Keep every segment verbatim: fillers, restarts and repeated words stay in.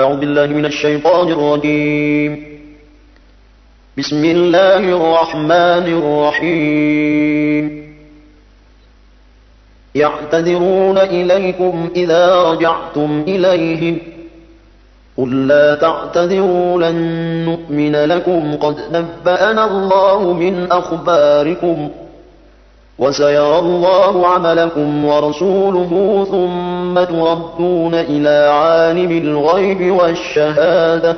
أعوذ بالله من الشيطان الرجيم. بسم الله الرحمن الرحيم. يعتذرون إليكم إذا رجعتم إليهم قل لا تعتذروا لن نؤمن لكم قد نبأنا الله من أخباركم وسيرى الله عملكم ورسوله ثم تردون إلى عالم الغيب والشهادة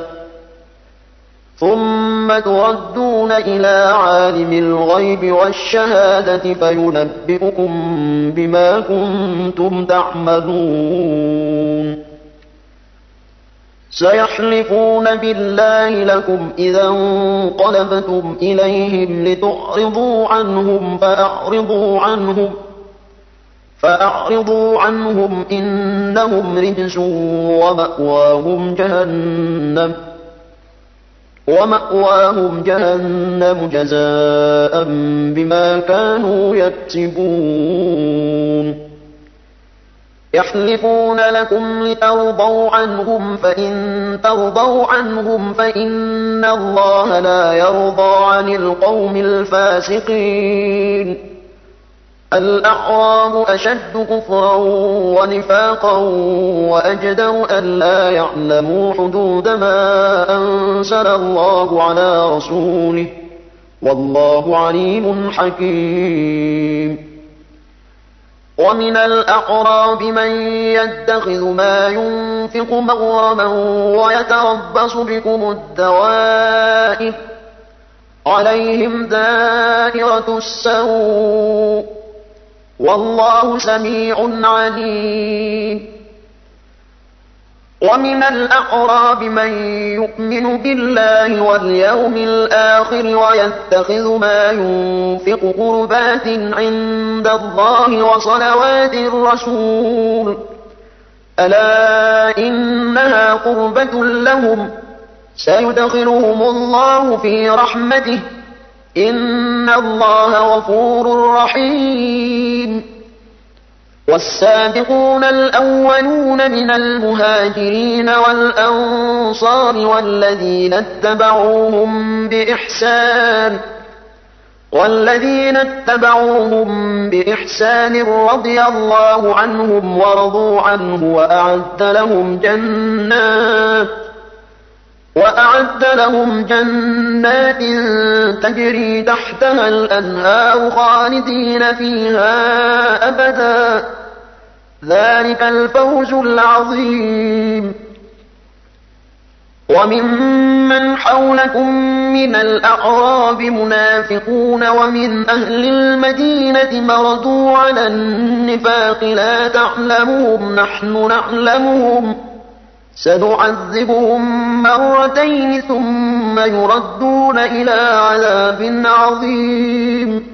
ثم تردون إلى عالم الغيب والشهادة فينبئكم بما كنتم تعملون. سيحلفون بالله لكم إذا انقلبتم إليهم لتعرضوا عنهم فأعرضوا عنهم فأعرضوا عنهم إنهم رجس ومأواهم جهنم ومأواهم جهنم جزاء بما كانوا يكسبون. يحلفون لكم لترضوا عنهم فإن ترضوا عنهم فإن الله لا يرضى عن القوم الفاسقين. الأعراب أشد كفرا ونفاقا وأجدر ألا يعلموا حدود ما أنزل الله على رسوله والله عليم حكيم. ومن الأعراب من يتخذ ما ينفق مغرما ويتربص بكم الدوائر عليهم دائرة السوء والله سميع عليم. ومن الأعراب من يؤمن بالله واليوم الآخر ويتخذ ما ينفق قربات عند الله وصلوات الرسول ألا إنها قربة لهم سيدخلهم الله في رحمته إن الله غفور رحيم. والسابقون الأولون من المهاجرين والأنصار والذين اتبعوهم بإحسان والذين اتبعوهم بإحسان رضي الله عنهم ورضوا عنه وأعد لهم جنات وأعد لهم جنات تجري تحتها الأنهار خالدين فيها أبدا ذلك الفوز العظيم. وممن حولكم من الأعراب منافقون ومن أهل المدينة مردوا على النفاق لا تعلمهم نحن نعلمهم سنعذبهم مرتين ثم يردون إلى عذاب عظيم.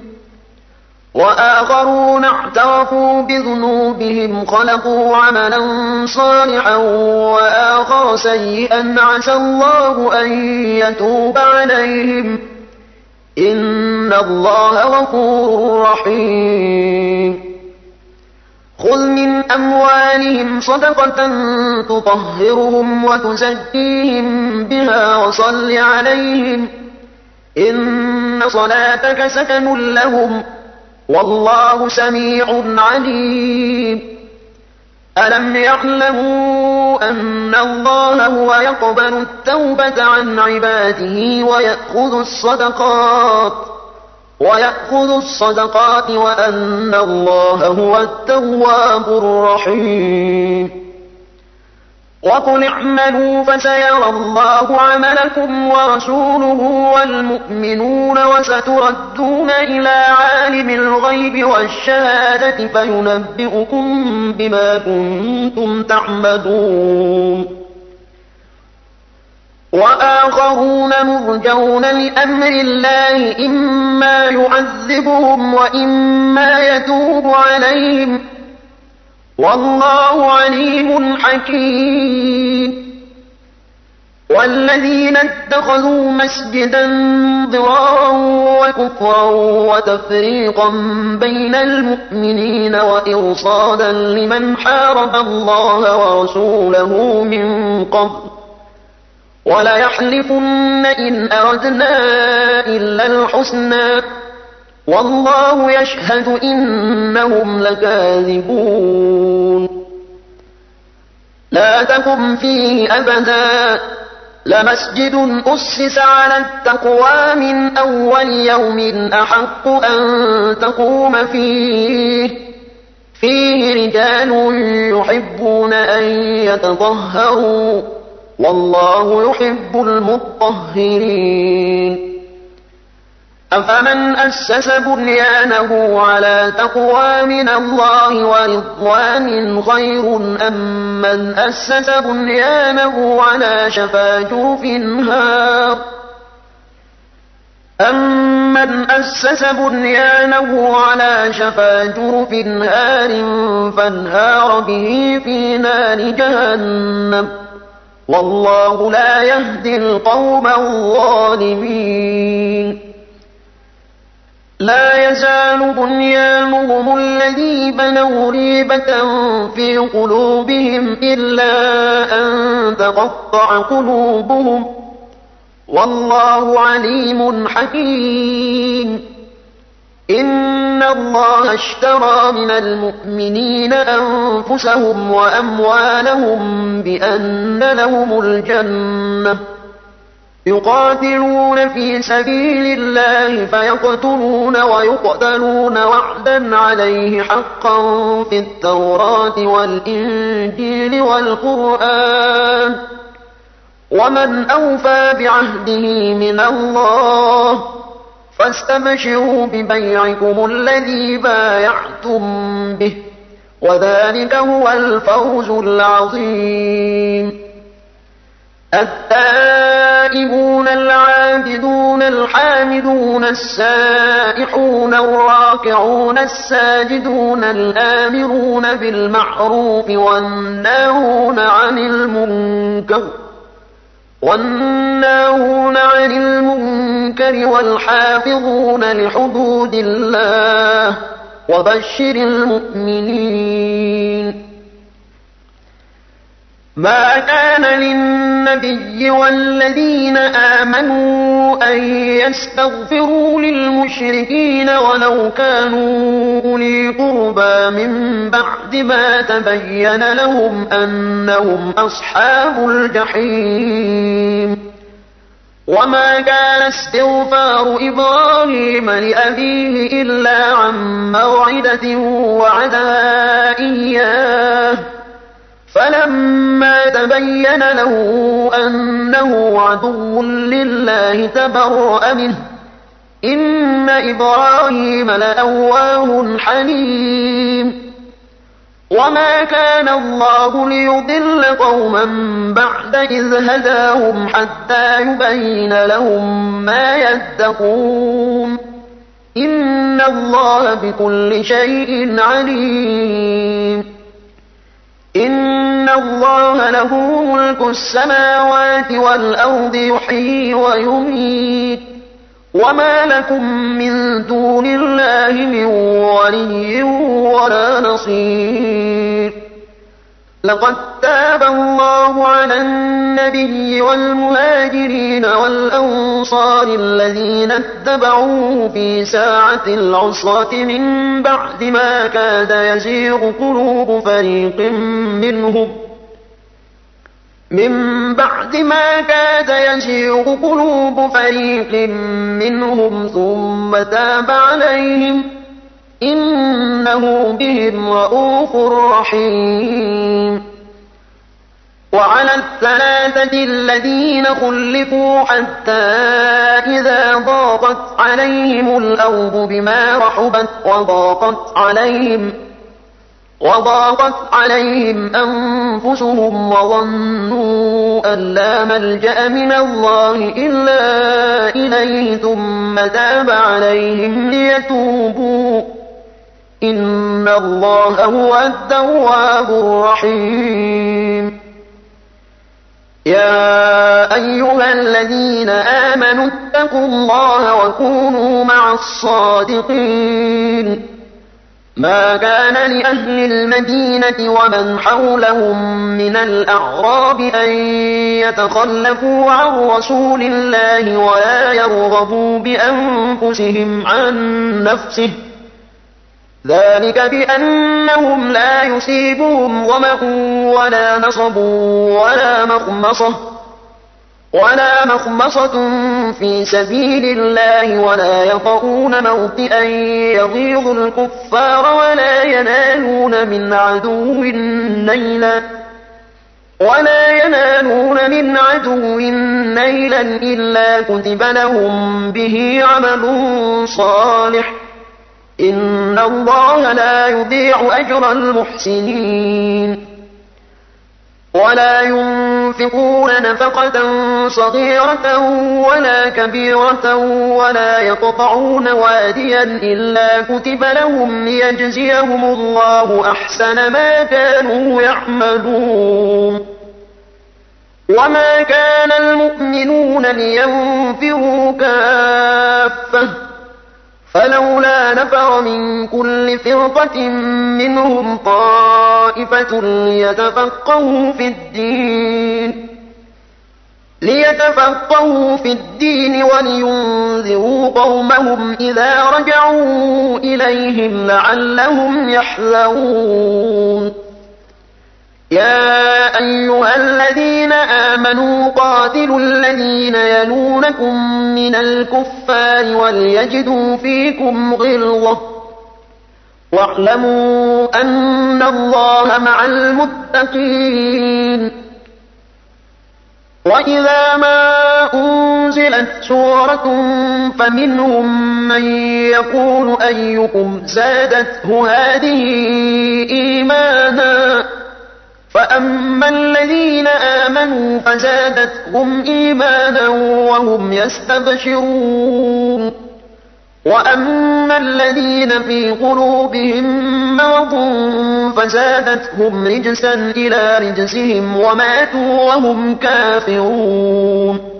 وآخرون اعترفوا بذنوبهم خلقوا عملا صالحا وآخر سيئا عسى الله أن يتوب عليهم إن الله غفور رحيم. خذ من أموالهم صدقة تطهرهم وتزكيهم بها وصل عليهم إن صلاتك سكن لهم والله سميع عليم. ألم يعلموا أن الله هو يقبل التوبة عن عباده ويأخذ الصدقات ويأخذ الصدقات وأن الله هو التواب الرحيم. وقل اعملوا فسيرى الله عملكم ورسوله والمؤمنون وستردون إلى عالم الغيب والشهادة فينبئكم بما كنتم تعملون. وآخرون مرجون لأمر الله إما يعذبهم وإما يتوب عليهم والله عليم حكيم. والذين اتخذوا مسجدا ضرارا وكفرا وتفريقا بين المؤمنين وإرصادا لمن حارب الله ورسوله من قبل وليحلفن إن أردنا إلا الحسنى والله يشهد إنهم لكاذبون لا تقم فيه أبدا لمسجد أسس على التقوى من أول يوم أحق أن تقوم فيه فيه رجال يحبون أن يتطهروا والله يحب المطهرين أفمن أسس بنيانه على تقوى من الله ورضوان خير أم من أسس بنيانه على شفا جرف هار أمن أسس بنيانه على شفا جرف هار فانهار به في نار جهنم والله لا يهدي القوم الظالمين لا يزال بنيانهم الذي بنوا ريبة في قلوبهم إلا أن تقطع قلوبهم والله عليم حكيم إن الله اشترى من المؤمنين أنفسهم وأموالهم بأن لهم الجنة يقاتلون في سبيل الله فيقتلون ويقتلون وعدا عليه حقا في التوراة والإنجيل والقرآن ومن أوفى بعهده من الله فاستبشروا ببيعكم الذي بايعتم به وذلك هو الفوز العظيم التائبون العابدون الحامدون السائحون الراكعون الساجدون الآمرون بالمعروف والناهون عن المنكر والناهون عن المنكر والحافظون لحدود الله وبشر المؤمنين ما كان للنبي والذين آمنوا أن يستغفروا للمشركين ولو كانوا أولي قربى من بعد ما تبين لهم أنهم أصحاب الجحيم وما كان استغفار إبراهيم لأبيه إلا عن موعدة وعدها إياه فلما تبين له أنه عدو لله تبرأ منه إن إبراهيم لأواه حليم وما كان الله ليضل قوما بعد إذ هداهم حتى يبين لهم ما يتقون إن الله بكل شيء عليم إن الله له ملك السماوات والأرض يحيي ويميت وما لكم من دون الله من ولي ولا نصير لقد تاب الله على النبي والمهاجرين والأنصار الذين اتبعوه في ساعة العسرة من بعد ما كاد يزيغ قلوب فريق منهم من بعد ما كاد يزيغ قلوب فريق منهم ثم تاب عليهم إنه بهم رءوف رحيم وعلى الثلاثة الذين خلفوا حتى إذا ضاقت عليهم الأرض بما رحبت وضاقت عليهم وضاقت عليهم أنفسهم وظنوا أن لا ملجأ من الله إلا إليه ثم تاب عليهم ليتوبوا إن الله هو التواب الرحيم يا أيها الذين آمنوا اتقوا الله وكونوا مع الصادقين ما كان لأهل المدينة ومن حولهم من الأعراب أن يتخلفوا عن رسول الله ولا يرغبوا بأنفسهم عن نفسه، ذلك بأنهم لا يصيبهم ظمأ ولا نصب ولا مخمصة ولا مخمصة في سبيل الله ولا يطؤون موطئا يغيظ الكفار ولا ينالون من عدو نيلا ولا ينالون من عدو نيلا إلا كتب لهم به عمل صالح، إن الله لا يضيع أجر المحسنين. ولا ينفقون نفقة صغيرة ولا كبيرة ولا يقطعون واديا إلا كتب لهم ليجزيهم الله أحسن ما كانوا يعملون. وما كان المؤمنون لينفروا كافة، فلولا نفر من كل فرقة منهم طائفة ليتفقهوا في الدين ليتفقهوا في الدين ولينذروا قومهم إذا رجعوا إليهم لعلهم يحذرون. يا أيها الذين آمنوا قاتلوا الذين يلونكم من الكفار وليجدوا فيكم غلظة واعلموا أن الله مع المتقين. وإذا ما أنزلت سورة فمنهم من يقول أيكم زادته هذه إيمانا، فأما الذين آمنوا فزادتهم إيمانا وهم يستبشرون، وأما الذين في قلوبهم مرض فزادتهم رجسا إلى رجسهم وماتوا وهم كافرون.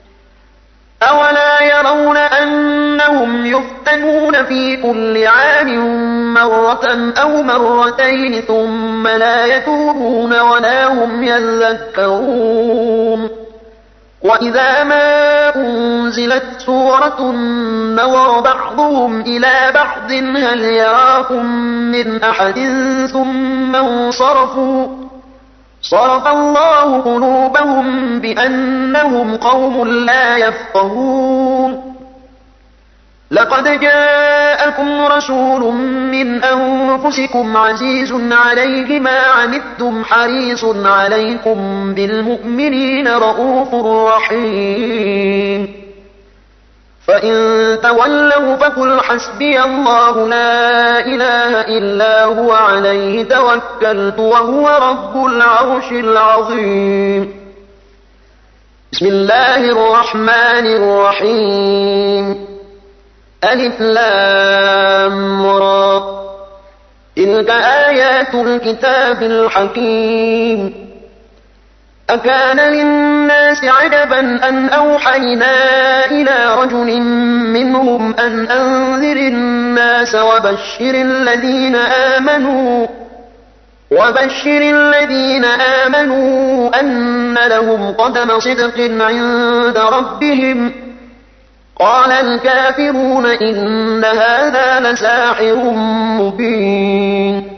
أولا يرون أنهم يفتنون في كل عام مرة أو مرتين ثم لا يتوبون ولا هم يذكرون. وإذا ما أنزلت سورة نظر بعضهم إلى بعض هل يراكم من أحد ثم انصرفوا، صرف الله قلوبهم بأنهم قوم لا يفقهون. لقد جاءكم رسول من أنفسكم عزيز عليه ما عنتم حريص عليكم بالمؤمنين رءوف رحيم. فإن تولوا فقل حسبي الله لا إله إلا هو عليه توكلت وهو رب العرش العظيم. بسم الله الرحمن الرحيم. ألف لام را، تلك آيات الكتاب الحكيم. أكان للناس عجبا أن أوحينا إلى رجل منهم أن أنذر الناس وبشر الذين آمنوا وبشر الذين آمنوا أن لهم قدم صدق عند ربهم. قال الكافرون إن هذا لساحر مبين.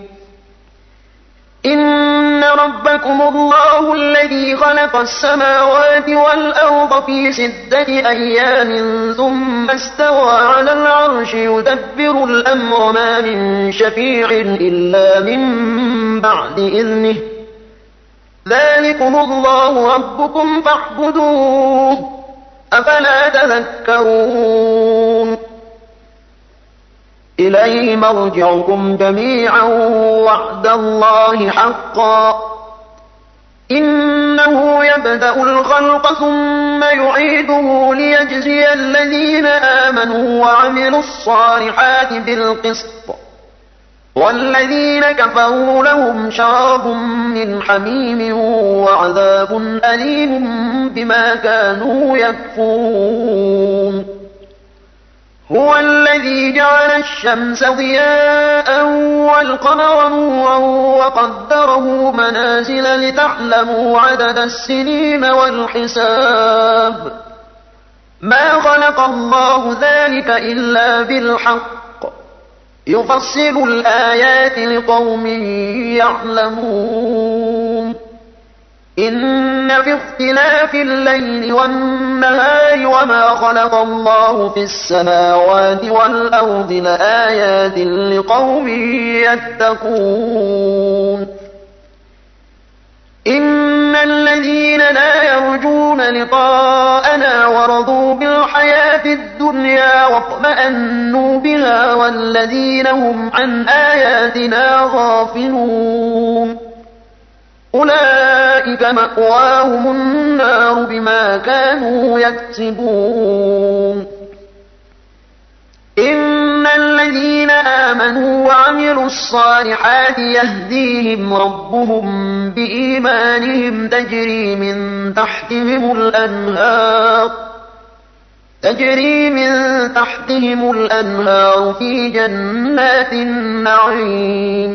إن ربكم الله الذي خلق السماوات والأرض في ستة أيام ثم استوى على العرش يدبر الأمر ما من شفيع إلا من بعد إذنه. ذلكم الله ربكم فاعبدوه أفلا تذكرون. إليه مرجعكم جميعا وعد الله حقا. إنه يبدأ الخلق ثم يعيده ليجزي الذين آمنوا وعملوا الصالحات بالقسط، والذين كفروا لهم شراب من حميم وعذاب أليم بما كانوا يكفرون. هو الذي جعل الشمس ضياء والقمر نورا وقدره منازل لتعلموا عدد السنين والحساب ما خلق الله ذلك إلا بالحق يفصل الآيات لقوم يعلمون إن في اختلاف الليل والنهار وما خلق الله في السماوات والأرض لآيات لقوم يتقون إن الذين لا يرجون لقاءنا ورضوا بالحياة الدنيا واطمأنوا بها والذين هم عن آياتنا غافلون أولئك مأواهم النار بما كانوا يكسبون إن الذين آمنوا وعملوا الصالحات يهديهم ربهم بإيمانهم تجري من تحتهم الأنهار تجري من تحتهم الأنهار في جنات النعيم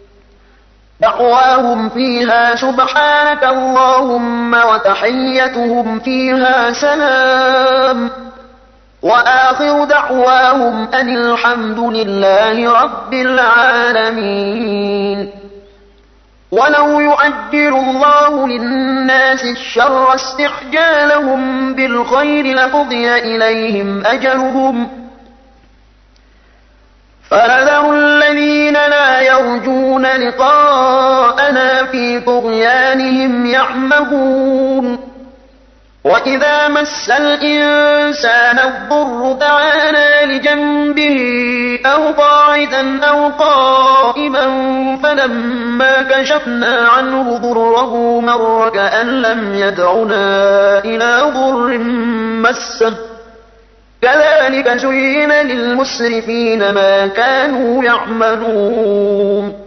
دعواهم فيها سبحانك اللهم وتحيتهم فيها سلام وآخر دعواهم أن الحمد لله رب العالمين ولو يعجل الله للناس الشر استعجالهم بالخير لقضي إليهم أجلهم فنذر الذين لا يرجون لقاءنا في طغيانهم يعمهون وإذا مس الإنسان الضر دعانا لجنبه أو قاعدا أو قائما فلما كشفنا عنه ضره مر كأن لم يدعنا إلى ضر مسه كذلك زين للمسرفين ما كانوا يعملون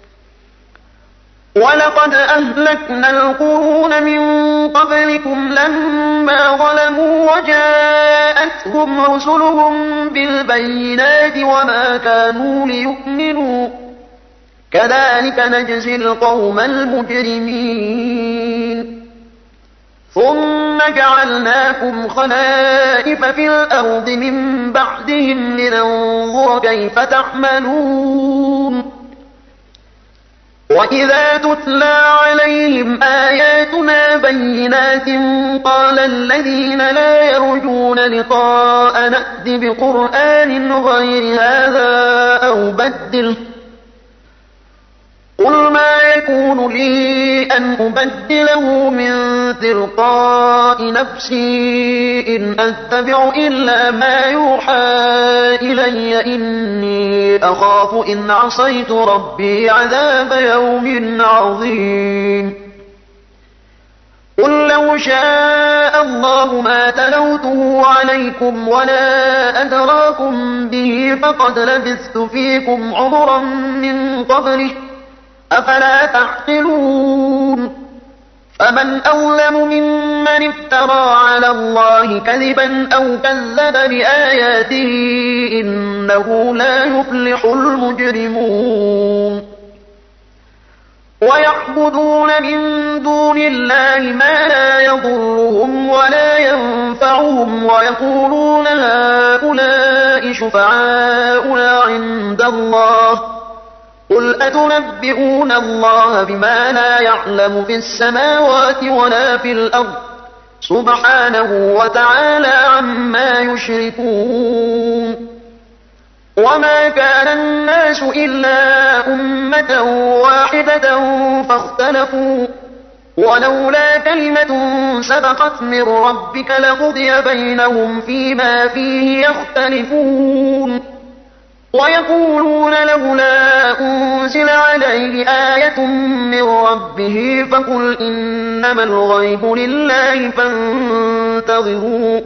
ولقد أهلكنا القرون من قبلكم لما ظلموا وجاءتهم رسلهم بالبينات وما كانوا ليؤمنوا كذلك نجزي القوم المجرمين ثم جعلناكم خلائف في الأرض من بعدهم لننظر كيف تعملون وإذا تتلى عليهم آياتنا بينات قال الذين لا يرجون لقاء نأت بقرآن غير هذا أو بدله قل ما يكون لي أن أبدله من تلقاء نفسي إن أتبع إلا ما يوحى إلي إني أخاف إن عصيت ربي عذاب يوم عظيم قل لو شاء الله ما تلوته عليكم ولا أدراكم به فقد لبثت فيكم عمرا من قبله أفلا تعقلون فمن أظلم ممن افترى على الله كذبا أو كذب بآياته إنه لا يفلح المجرمون ويعبدون من دون الله ما لا يضرهم ولا ينفعهم ويقولون هؤلاء شفعاؤنا عند الله قل أتنبئون الله بما لا يعلم في السماوات ولا في الأرض سبحانه وتعالى عما يشركون وما كان الناس إلا أمة واحدة فاختلفوا ولولا كلمة سبقت من ربك لقضي بينهم فيما فيه يختلفون ويقولون لولا أنزل عليه آية من ربه فقل إنما الغيب لله فانتظروا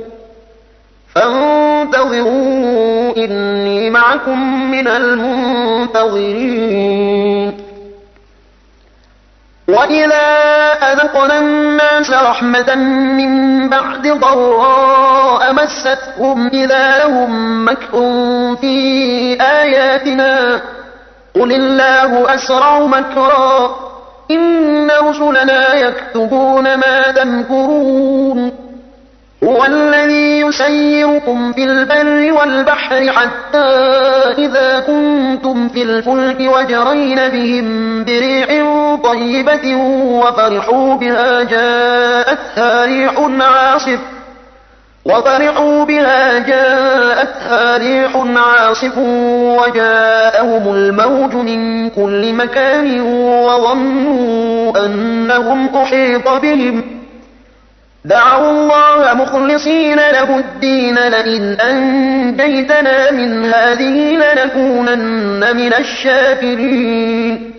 فانتظروا إني معكم من المنتظرين وإذا أذقنا الناس رحمة من بعد ضراء مستهم إذا لهم مكر في آياتنا قل الله أسرع مكرا إن رسلنا يكتبون ما تمكرون هو الذي يسيركم في البر والبحر حتى إذا كنتم في الفلك وجرين بهم بريح طيبة وفرحوا بها جاءتها ريح عاصف وفرحوا بها جاءتها ريح عاصف وجاءهم الموج من كل مكان وظنوا أنهم أحيط بهم دعوا الله مخلصين له الدين لئن أنجيتنا من هذه لنكونن من الشاكرين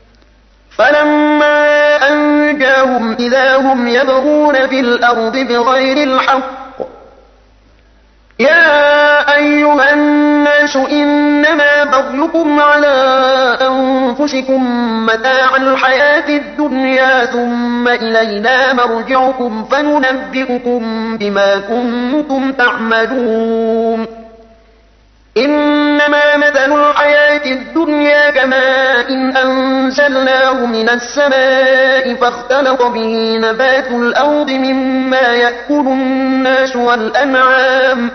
فلما أنجاهم إذا هم يبغون في الأرض بغير الحق يا أيها الناس إنما بغيكم على أنفسكم متاع الحياة الدنيا ثم إلينا مرجعكم فننبئكم بما كنتم تعملون إنما مثل الحياة الدنيا كماء إن أنزلناه من السماء فاختلط به نبات الأرض مما يأكل الناس والأنعام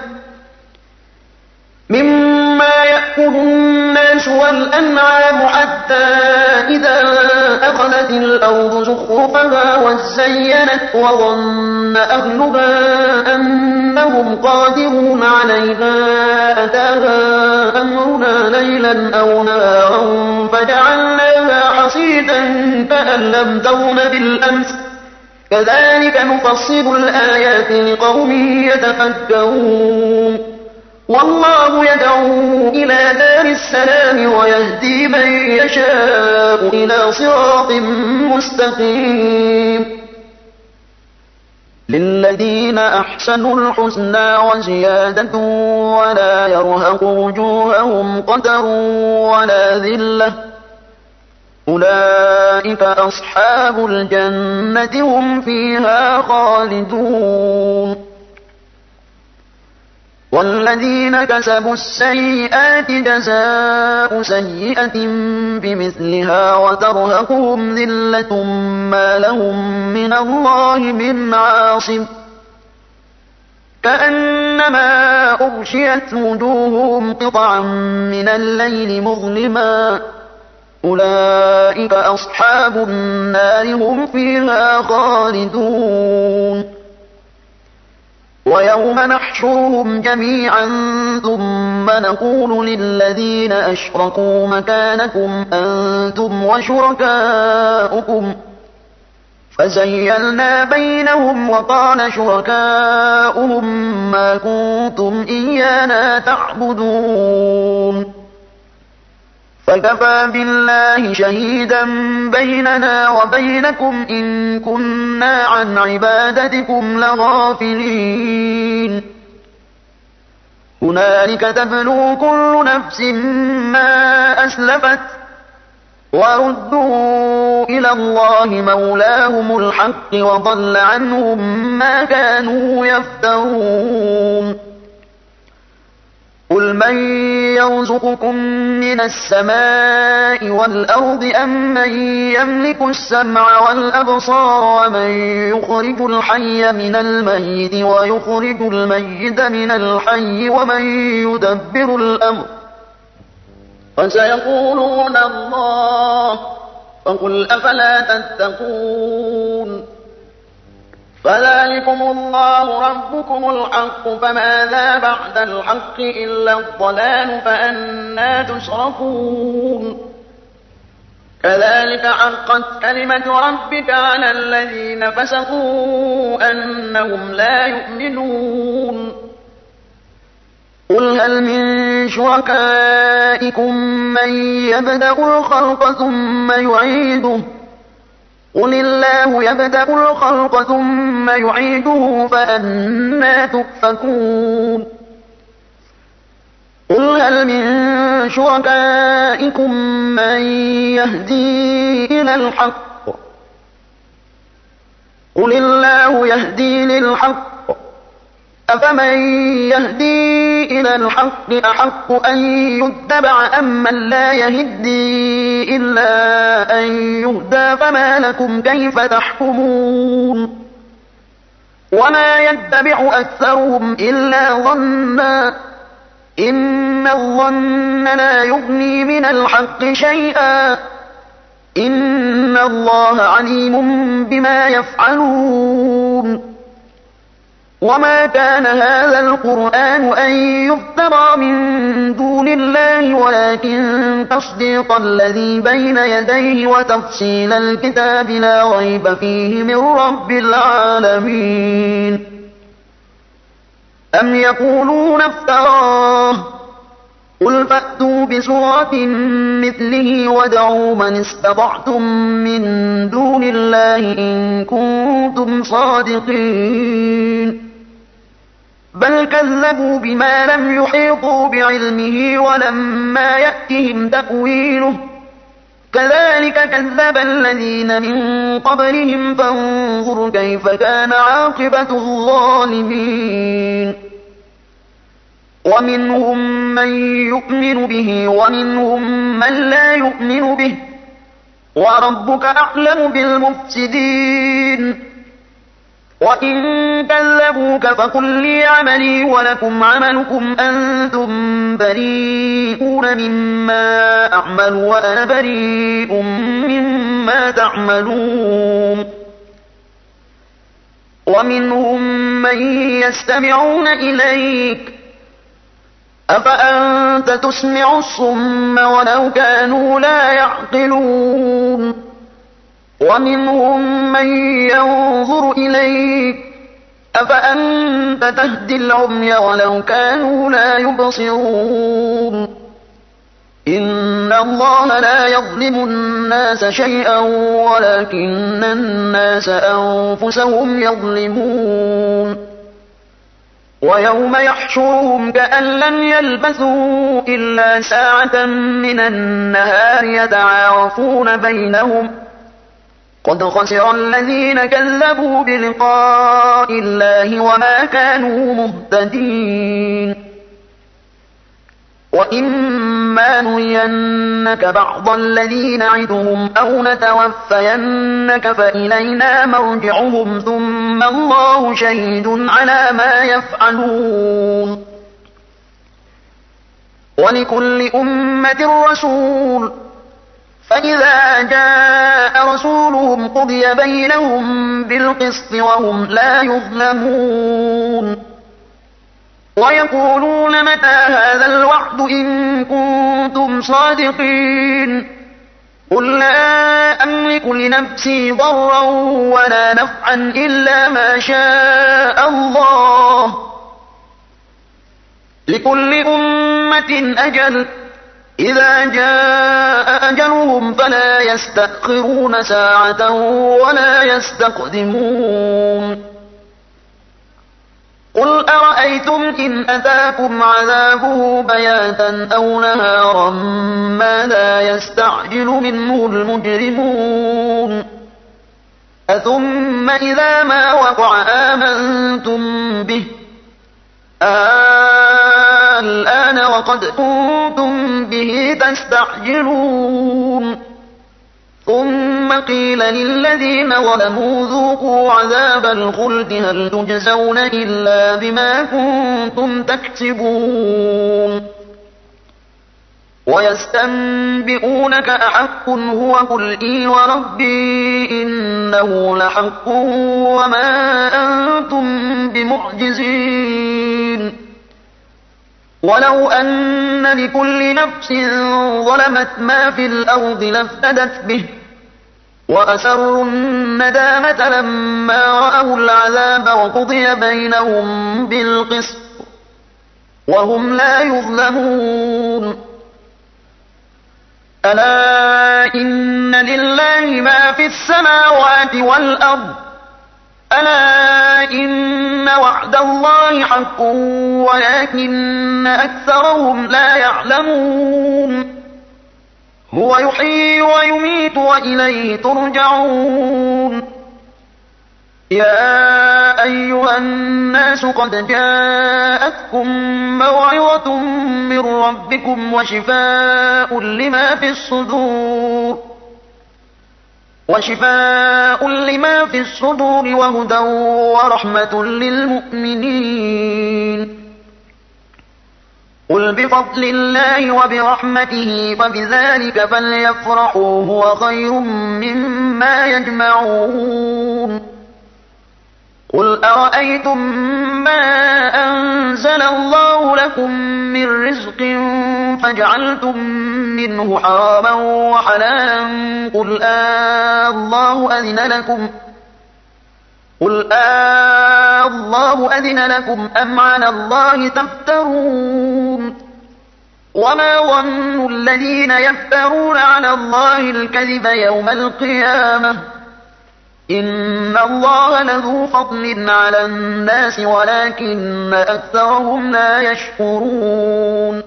مما يأكل الناس والأنعام حتى إذا أخذت الأرض زخرفها وزينت وظن أهلها أنهم قادرون عليها أتاها أمرنا ليلا أو نهارا فجعلناها حصيدا كأن لم تغن بالأمس كذلك نفصل الآيات لقوم يتفكرون والله يدعو إلى دار السلام ويهدي من يشاء إلى صراط مستقيم للذين أحسنوا الحسنى وزيادة ولا يرهق وجوههم قتر ولا ذلة أولئك أصحاب الجنة هم فيها خالدون والذين كسبوا السيئات جزاء سيئة بمثلها وترهقهم ذلة ما لهم من الله من عاصم كأنما أغشيت وجوههم قطعا من الليل مظلما أولئك أصحاب النار هم فيها خالدون ويوم نحشرهم جميعا ثم نقول للذين أشركوا مكانكم أنتم وشركاؤكم فزيلنا بينهم وقال شركاؤهم ما كنتم إيانا تعبدون فكفى بالله شهيدا بيننا وبينكم إن كنا عن عبادتكم لغافلين هنالك تبلو كل نفس ما أسلفت وردوا إلى الله مولاهم الحق وضل عنهم ما كانوا يفترون قل من يرزقكم من السماء والأرض أم من يملك السمع والأبصار ومن يخرج الحي من الميت ويخرج الميت من الحي ومن يدبر الأمر فسيقولون الله فقل أفلا تتقون فذلكم الله ربكم الحق فماذا بعد الحق إلا الضلال فأنى تصرفون كذلك حقت كلمة ربك على الذين فسقوا أنهم لا يؤمنون قل هل من شركائكم من يبدأ الخلق ثم يعيده قل الله يبدأ الخلق ثم يعيده فأنى تؤفكون قل هل من شركائكم من يهدي إلى الحق قل الله يهدي للحق أفمن يهدي إلى الحق أحق أن يتبع أم من لا يهدي إلا أن يهدى فما لكم كيف تحكمون وما يتبع أكثرهم إلا ظنا إن الظن لا يغني من الحق شيئا إن الله عليم بما يفعلون وما كان هذا القرآن أن يفترى من دون الله ولكن تصديق الذي بين يديه وتفصيل الكتاب لا ريب فيه من رب العالمين أم يقولون افتراه قل فأتوا بسورة مثله وادعوا من استطعتم من دون الله إن كنتم صادقين بل كذبوا بما لم يحيطوا بعلمه ولما يأتهم تأويله كذلك كذب الذين من قبلهم فانظر كيف كان عاقبة الظالمين ومنهم من يؤمن به ومنهم من لا يؤمن به وربك أعلم بالمفسدين وإن كذبوك فقل لي عملي ولكم عملكم أنتم بريئون مما أعمل وأنا بريء مما تعملون ومنهم من يستمعون إليك أفأنت تسمع الصم ولو كانوا لا يعقلون ومنهم من ينظر إليك أفأنت تهدي العمي ولو كانوا لا يبصرون إن الله لا يظلم الناس شيئا ولكن الناس أنفسهم يظلمون ويوم يحشرهم كأن لم يلبثوا إلا ساعة من النهار يتعارفون بينهم قد خسر الذين كذبوا بلقاء الله وما كانوا مهتدين وإما نرينك بعض الذي نعدهم أو نتوفينك فإلينا مرجعهم ثم الله شهيد على ما يفعلون ولكل أمة رسول فإذا جاء رسولهم قضي بينهم بالقسط وهم لا يظلمون ويقولون متى هذا الوعد إن كنتم صادقين قل لا أملك لنفسي ضرا ولا نفعا إلا ما شاء الله لكل أمة أجل إذا جاء أجلهم فلا يستأخرون ساعة ولا يستقدمون قل أرأيتم إن أتاكم عذابه بياتا أو نهارا ماذا يستعجل منه المجرمون أثم إذا ما وقع آمنتم به الآن وقد كنتم به تستعجلون ثم قيل للذين ظلموا ذوقوا عذاب الخلد هل تجزون إلا بما كنتم تكسبون ويستنبئونك أحق هو قل إي وربي إنه لحق وما أنتم بمعجزين ولو أن لكل نفس ظلمت ما في الأرض لافتدت به وأسروا الندامة لما رأوا العذاب وقضي بينهم بالقسط وهم لا يظلمون ألا إن لله ما في السماوات والأرض ألا إن وعد الله حق ولكن أكثرهم لا يعلمون هو يحيي ويميت وإليه ترجعون يا أيها الناس قد جاءتكم موعظة من ربكم وشفاء لما في الصدور وشفاء لما في الصدور وهدى ورحمة للمؤمنين. قل بفضل الله وبرحمته فبذلك فليفرحوا هو خير مما يجمعون. قل أرأيتم ما أنزل الله لكم من رزق فجعلتم منه حراما وحلالا قل آه الله أذن لكم قل آه الله أذن لكم أم على الله تفترون. وما ظن الذين يفترون على الله الكذب يوم القيامة إن الله لذو فضل على الناس ولكن أكثرهم لا يشكرون.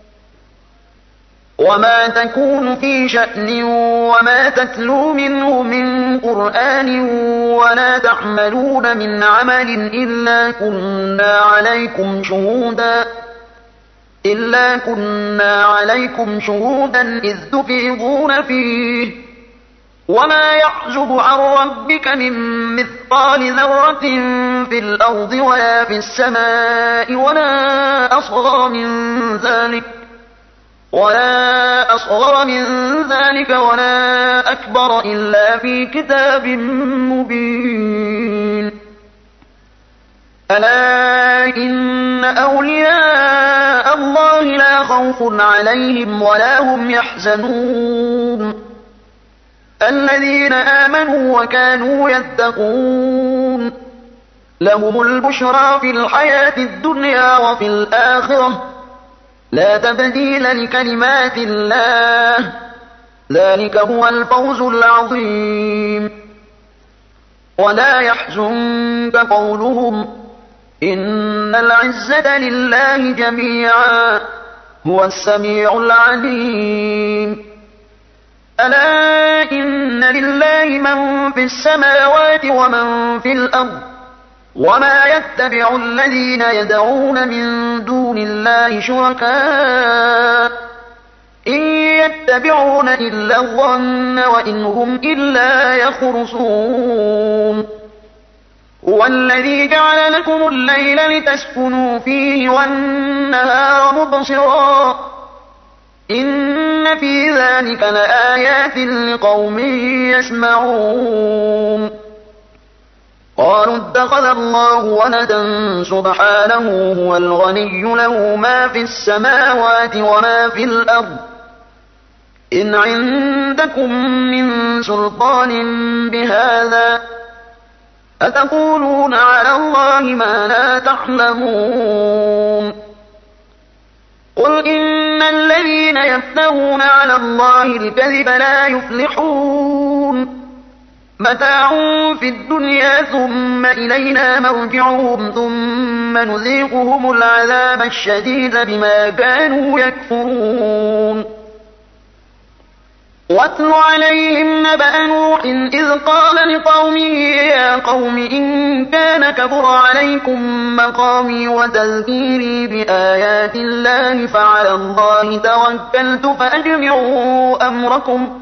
وما تكون في شأن وما تتلو منه من قرآن ولا تعملون من عمل إلا كنا عليكم شهودا إلا كنا عليكم شهودا إذ تفيضون فيه وما يعزب عن ربك من مثقال ذرة في الأرض ولا في السماء ولا أصغر من ذلك ولا أصغر من ذلك ولا أكبر إلا في كتاب مبين. ألا إن أولياء الله لا خوف عليهم ولا هم يحزنون الذين آمنوا وكانوا يتقون لهم البشرى في الحياة الدنيا وفي الآخرة لا تبديل لكلمات الله ذلك هو الفوز العظيم. ولا يحزنك قولهم إن العزة لله جميعا هو السميع العليم. ألا إن لله من في السماوات ومن في الأرض وما يتبع الذين يدعون من دون الله شركاء إن يتبعون إلا الظن وإن هم إلا يخرصون. هو الذي جعل لكم الليل لتسكنوا فيه والنهار مبصرا إن في ذلك لآيات لقوم يسمعون. قالوا اتخذ الله ولدا سبحانه هو الغني له ما في السماوات وما في الأرض إن عندكم من سلطان بهذا أتقولون على الله ما لا تعلمون. قل إن الذين يفترون على الله الكذب لا يفلحون متاع في الدنيا ثم إلينا مرجعهم ثم نذيقهم العذاب الشديد بما كانوا يكفرون. واتل عليهم نبأ نوح إذ قال لقومه يا قوم إن كان كبر عليكم مقامي وتذكيري بآيات الله فعلى الله توكلت فأجمعوا أمركم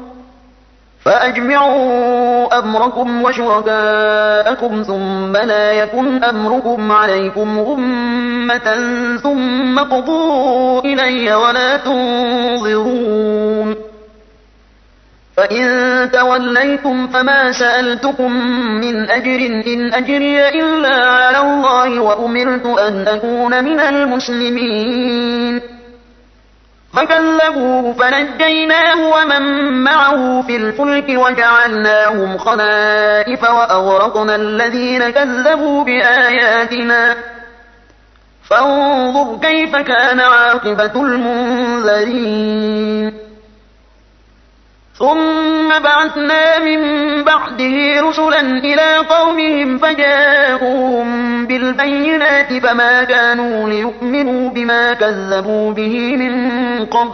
فأجمعوا أمركم وشركاءكم ثم لا يكن أمركم عليكم غمة ثم قضوا إلي ولا تنظرون. فإن توليتم فما سألتكم من أجر إن أجري إلا على الله وأمرت أن أكون من المسلمين. فكذبوه فنجيناه ومن معه في الفلك وجعلناهم خلائف وأغرقنا الذين كذبوا بآياتنا فانظر كيف كان عاقبة المنذرين. ثم بعثنا من بعده رسلا إلى قومهم فجاءوهم بالبينات فما كانوا ليؤمنوا بما كذبوا به من قبل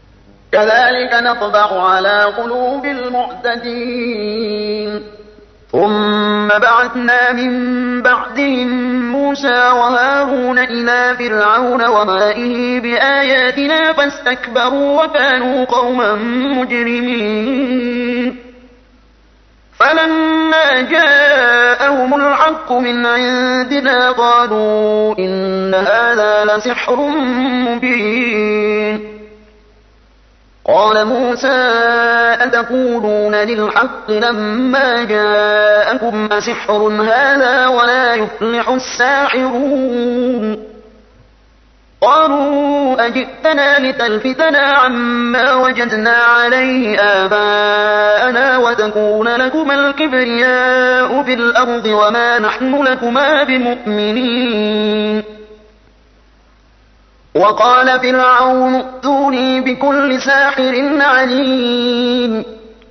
كذلك نطبع على قلوب المعتدين. ثم بعثنا من بعدهم موسى وهارون إلى فرعون وملئه بآياتنا فاستكبروا وكانوا قوما مجرمين فلما جاءهم الحق من عندنا قالوا إن هذا لسحر مبين قال موسى أتقولون للحق لما جاءكم أسحر هذا ولا يفلح الساحرون قالوا أجئتنا لتلفتنا عما وجدنا عليه آباءنا وتكون لكما الكبرياء في الأرض وما نحن لكما بمؤمنين وقال فرعون ائتوني بكل ساحر عليم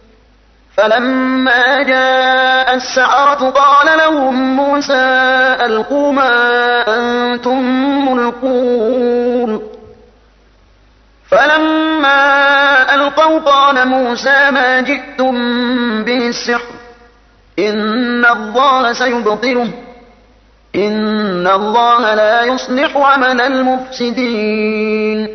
فلما جاء السحرة قال لهم موسى ألقوا ما أنتم ملقون فلما ألقوا قال موسى ما جئتم به السحر إن الله سيبطله إن الله لا يصلح عمل المفسدين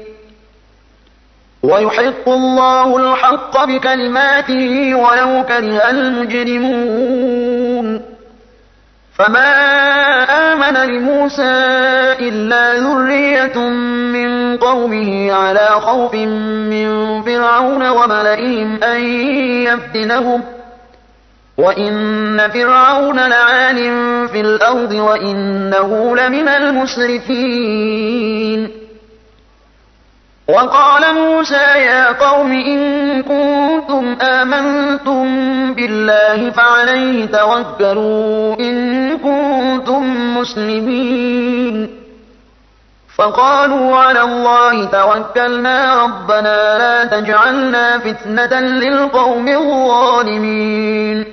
ويحق الله الحق بكلماته ولو كره المجرمون فما آمن لموسى إلا ذرية من قومه على خوف من فرعون وملئهم أن يفتنهم وإن فرعون لعال في الأرض وإنه لمن المسرفين وقال موسى يا قوم إن كنتم آمنتم بالله فعليه توكلوا إن كنتم مسلمين فقالوا على الله توكلنا ربنا لا تجعلنا فتنة للقوم الظالمين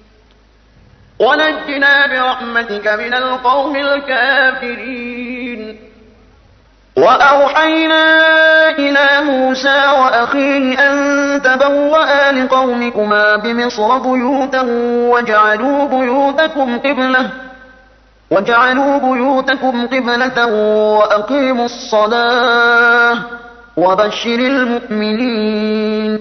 ونجنا برحمتك من القوم الكافرين وأوحينا إلى موسى وأخيه أن تبوأ لقومكما بمصر بيوتا وجعلوا بيوتكم قبلة وجعلوا بيوتكم قبلة وأقيموا الصلاة وبشر المؤمنين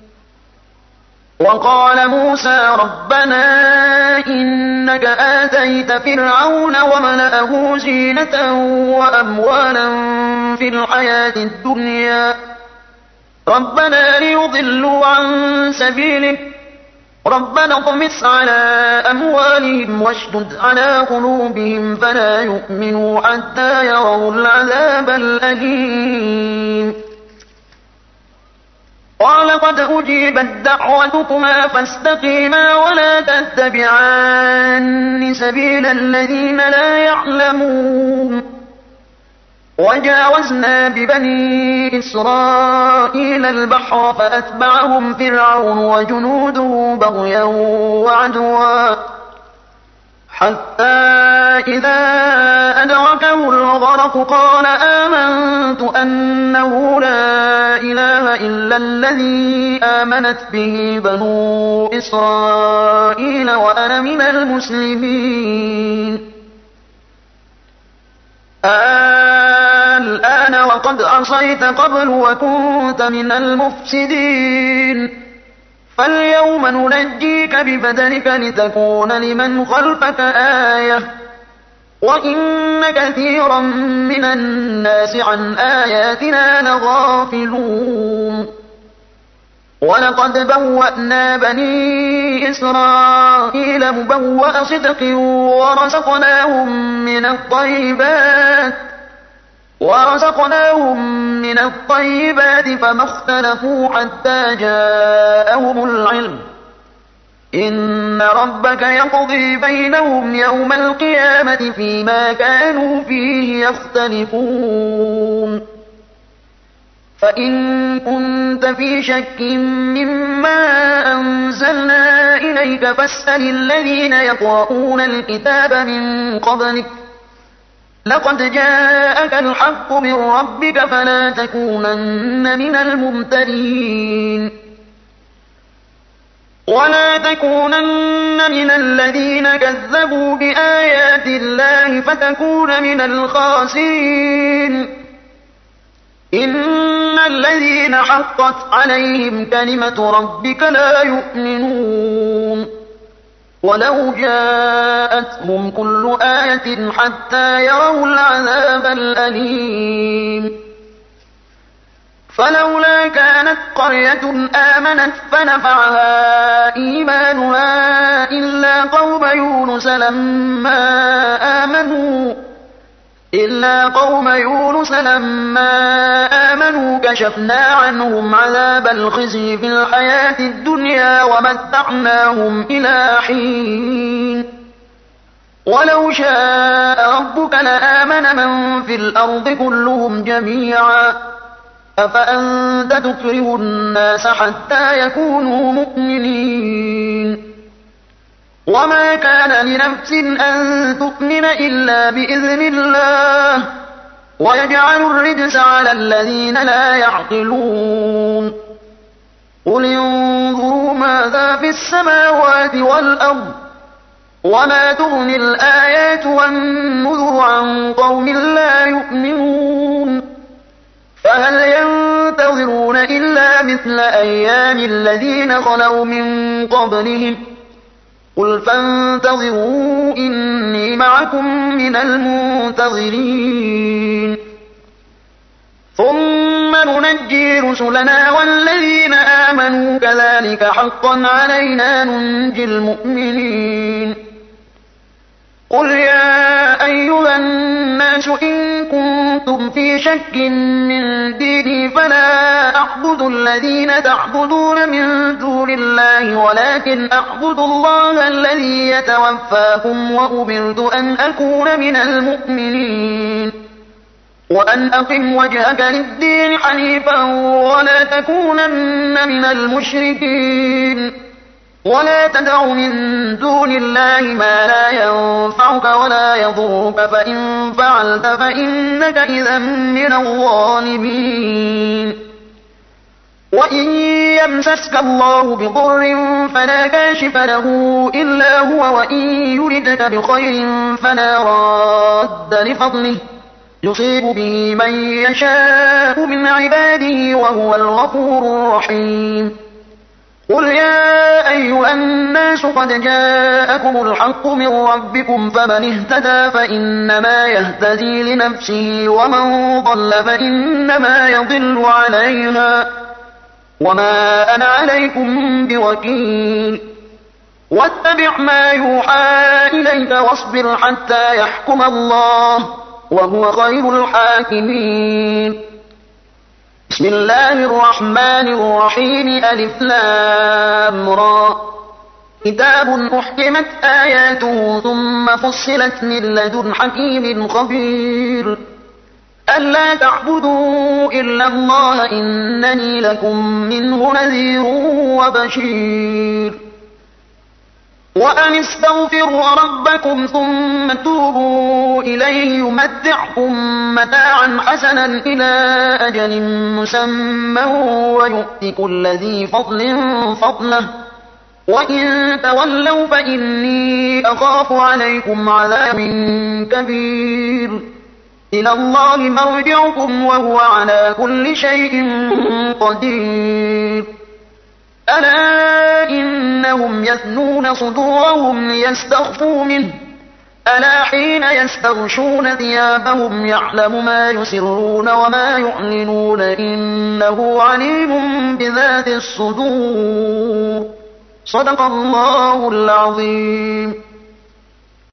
وقال موسى ربنا إنك آتيت فرعون وملأه زينة وأموالا في الحياة الدنيا ربنا ليضلوا عن سبيلك ربنا اطمس على أموالهم واشدد على قلوبهم فلا يؤمنوا حتى يروا العذاب الأليم قال قد أجيبت دعوتكما فاستقيما ولا تتبعان سبيل الذين لا يعلمون وجاوزنا ببني إسرائيل البحر فأتبعهم فرعون وجنوده بغيا وعدوا حتى إذا أدركه الغرق قال آمنت أنه لا إله إلا الذي آمنت به بنو إسرائيل وأنا من المسلمين الآن وقد عصيت قبل وكنت من المفسدين فاليوم ننجيك ببدنك لتكون لمن خلفك آية وإن كثيرا من الناس عن آياتنا لغافلون ولقد بوأنا بني إسرائيل مبوأ صدق ورزقناهم من الطيبات ورزقناهم من الطيبات فما اختلفوا حتى جاءهم العلم إن ربك يقضي بينهم يوم القيامة فيما كانوا فيه يختلفون فإن كنت في شك مما أنزلنا إليك فاسأل الذين يقرؤون الكتاب من قبلك لقد جاءك الحق من ربك فلا تكونن من الممترين ولا تكونن من الذين كذبوا بآيات الله فتكون من الخاسرين. إن الذين حقت عليهم كلمة ربك لا يؤمنون ولو جاءتهم كل آية حتى يروا العذاب الأليم. فلولا كانت قرية آمنت فنفعها إيمانها إلا قوم يونس لما آمنوا إلا قوم يونس لما آمنوا كشفنا عنهم عذاب الخزي في الحياة الدنيا ومتعناهم إلى حين. ولو شاء ربك لآمن من في الأرض كلهم جميعا أفأنت تكره الناس حتى يكونوا مؤمنين. وما كان لنفس أن تؤمن إلا بإذن الله ويجعل الرجس على الذين لا يعقلون. قل انظروا ماذا في السماوات والأرض وما تغني الآيات والنذر عن قوم لا يؤمنون. فهل ينتظرون إلا مثل أيام الذين خلوا من قبلهم قل فانتظروا إني معكم من المنتظرين. ثم ننجي رسلنا والذين آمنوا كذلك حقا علينا ننجي المؤمنين. قل يا أيها الناس إن كنتم في شك من ديني فلا أعبد الذين تعبدون من دون الله ولكن أعبد الله الذي يتوفاكم وأمرت أن أكون من المؤمنين وأن أقم وجهك للدين حنيفا ولا تكونن من المشركين. ولا تدع من دون الله ما لا ينفعك ولا يضرك فإن فعلت فإنك إذا من الظالمين. وإن يمسسك الله بضر فلا كاشف له إلا هو وإن يردك بخير فلا راد لفضله يصيب به من يشاء من عباده وهو الغفور الرحيم. قل يا أيها الناس قد جاءكم الحق من ربكم فمن اهتدى فإنما يهتدي لنفسه ومن ضل فإنما يضل عليها وما أنا عليكم بوكيل. واتبع ما يوحى إليك واصبر حتى يحكم الله وهو خير الحاكمين. بسم الله الرحمن الرحيم ألف لام را كتاب أحكمت آياته ثم فصلت من لدن حكيم خبير. ألا تعبدوا إلا الله إنني لكم منه نذير وبشير. وأن استغفروا ربكم ثم توبوا إليه يمتعكم متاعا حسنا إلى أجل مسمى ويؤت كل ذي فضل فضله وإن تولوا فإني أخاف عليكم عذاب كبير. إلى الله مرجعكم وهو على كل شيء قدير. ألا إنهم يثنون صدورهم ليستخفوا منه ألا حين يستغشون ثيابهم يعلم ما يسرون وما يعلنون إنه عليم بذات الصدور. صدق الله العظيم.